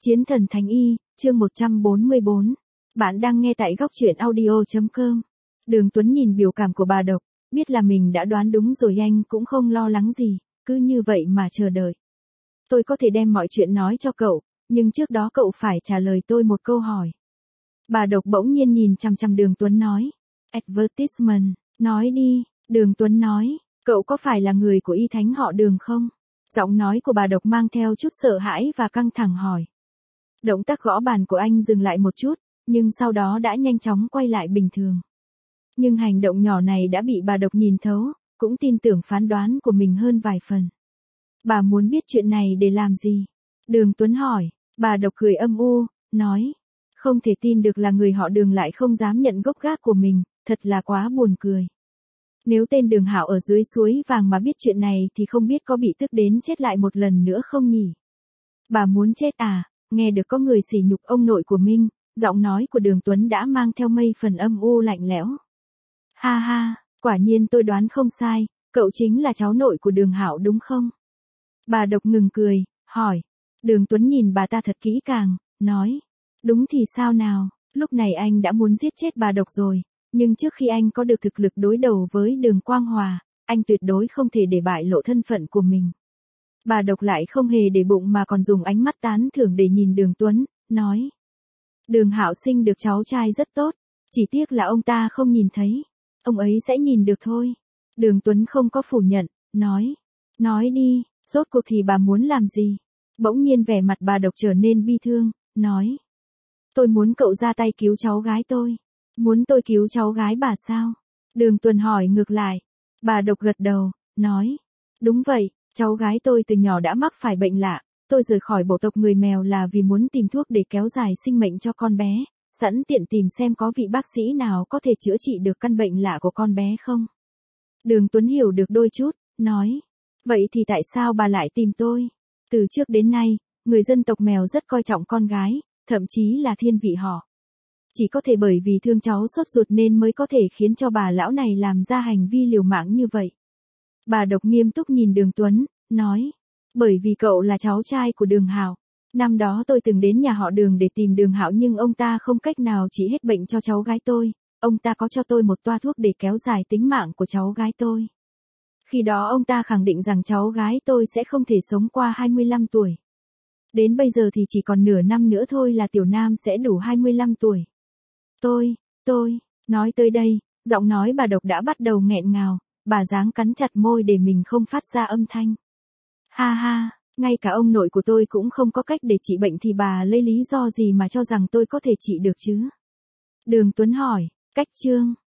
Chiến thần Thánh Y, chương 144. Bạn đang nghe tại góc truyện audio.com. Đường Tuấn nhìn biểu cảm của bà Độc, biết là mình đã đoán đúng rồi, anh cũng không lo lắng gì, cứ như vậy mà chờ đợi. Tôi có thể đem mọi chuyện nói cho cậu, nhưng trước đó cậu phải trả lời tôi một câu hỏi. Bà Độc bỗng nhiên nhìn chằm chằm Đường Tuấn nói. Advertisement, nói đi, Đường Tuấn nói, cậu có phải là người của Y Thánh họ Đường không? Giọng nói của bà Độc mang theo chút sợ hãi và căng thẳng hỏi. Động tác gõ bàn của anh dừng lại một chút, nhưng sau đó đã nhanh chóng quay lại bình thường. Nhưng hành động nhỏ này đã bị bà Độc nhìn thấu, cũng tin tưởng phán đoán của mình hơn vài phần. Bà muốn biết chuyện này để làm gì? Đường Tuấn hỏi, bà Độc cười âm u, nói. Không thể tin được là người họ Đường lại không dám nhận gốc gác của mình, thật là quá buồn cười. Nếu tên Đường Hạo ở dưới suối vàng mà biết chuyện này thì không biết có bị tức đến chết lại một lần nữa không nhỉ? Bà muốn chết à? Nghe được có người sỉ nhục ông nội của mình, giọng nói của Đường Tuấn đã mang theo mây phần âm u lạnh lẽo. Ha ha, quả nhiên tôi đoán không sai, cậu chính là cháu nội của Đường Hạo đúng không? Bà Độc ngừng cười, hỏi. Đường Tuấn nhìn bà ta thật kỹ càng, nói. Đúng thì sao nào, lúc này anh đã muốn giết chết bà Độc rồi, nhưng trước khi anh có được thực lực đối đầu với Đường Quang Hòa, anh tuyệt đối không thể để bại lộ thân phận của mình. Bà Độc lại không hề để bụng mà còn dùng ánh mắt tán thưởng để nhìn Đường Tuấn, nói. Đường Hạo sinh được cháu trai rất tốt, chỉ tiếc là ông ta không nhìn thấy, ông ấy sẽ nhìn được thôi. Đường Tuấn không có phủ nhận, nói. Nói đi, rốt cuộc thì bà muốn làm gì? Bỗng nhiên vẻ mặt bà Độc trở nên bi thương, nói. Tôi muốn cậu ra tay cứu cháu gái tôi. Muốn tôi cứu cháu gái bà sao? Đường Tuấn hỏi ngược lại. Bà Độc gật đầu, nói. Đúng vậy. Cháu gái tôi từ nhỏ đã mắc phải bệnh lạ, tôi rời khỏi bộ tộc người mèo là vì muốn tìm thuốc để kéo dài sinh mệnh cho con bé, sẵn tiện tìm xem có vị bác sĩ nào có thể chữa trị được căn bệnh lạ của con bé không. Đường Tuấn hiểu được đôi chút, nói, vậy thì tại sao bà lại tìm tôi? Từ trước đến nay, người dân tộc mèo rất coi trọng con gái, thậm chí là thiên vị họ. Chỉ có thể bởi vì thương cháu sốt ruột nên mới có thể khiến cho bà lão này làm ra hành vi liều mạng như vậy. Bà Độc nghiêm túc nhìn Đường Tuấn, nói, bởi vì cậu là cháu trai của Đường Hạo. Năm đó tôi từng đến nhà họ Đường để tìm Đường Hạo nhưng ông ta không cách nào trị hết bệnh cho cháu gái tôi, ông ta có cho tôi một toa thuốc để kéo dài tính mạng của cháu gái tôi. Khi đó ông ta khẳng định rằng cháu gái tôi sẽ không thể sống qua 25 tuổi. Đến bây giờ thì chỉ còn nửa năm nữa thôi là Tiểu Nam sẽ đủ 25 tuổi. Tôi, nói tới đây, giọng nói bà Độc đã bắt đầu nghẹn ngào. Bà dáng cắn chặt môi để mình không phát ra âm thanh. Ha ha, ngay cả ông nội của tôi cũng không có cách để trị bệnh thì bà lấy lý do gì mà cho rằng tôi có thể trị được chứ? Đường Tuấn hỏi, cách chương.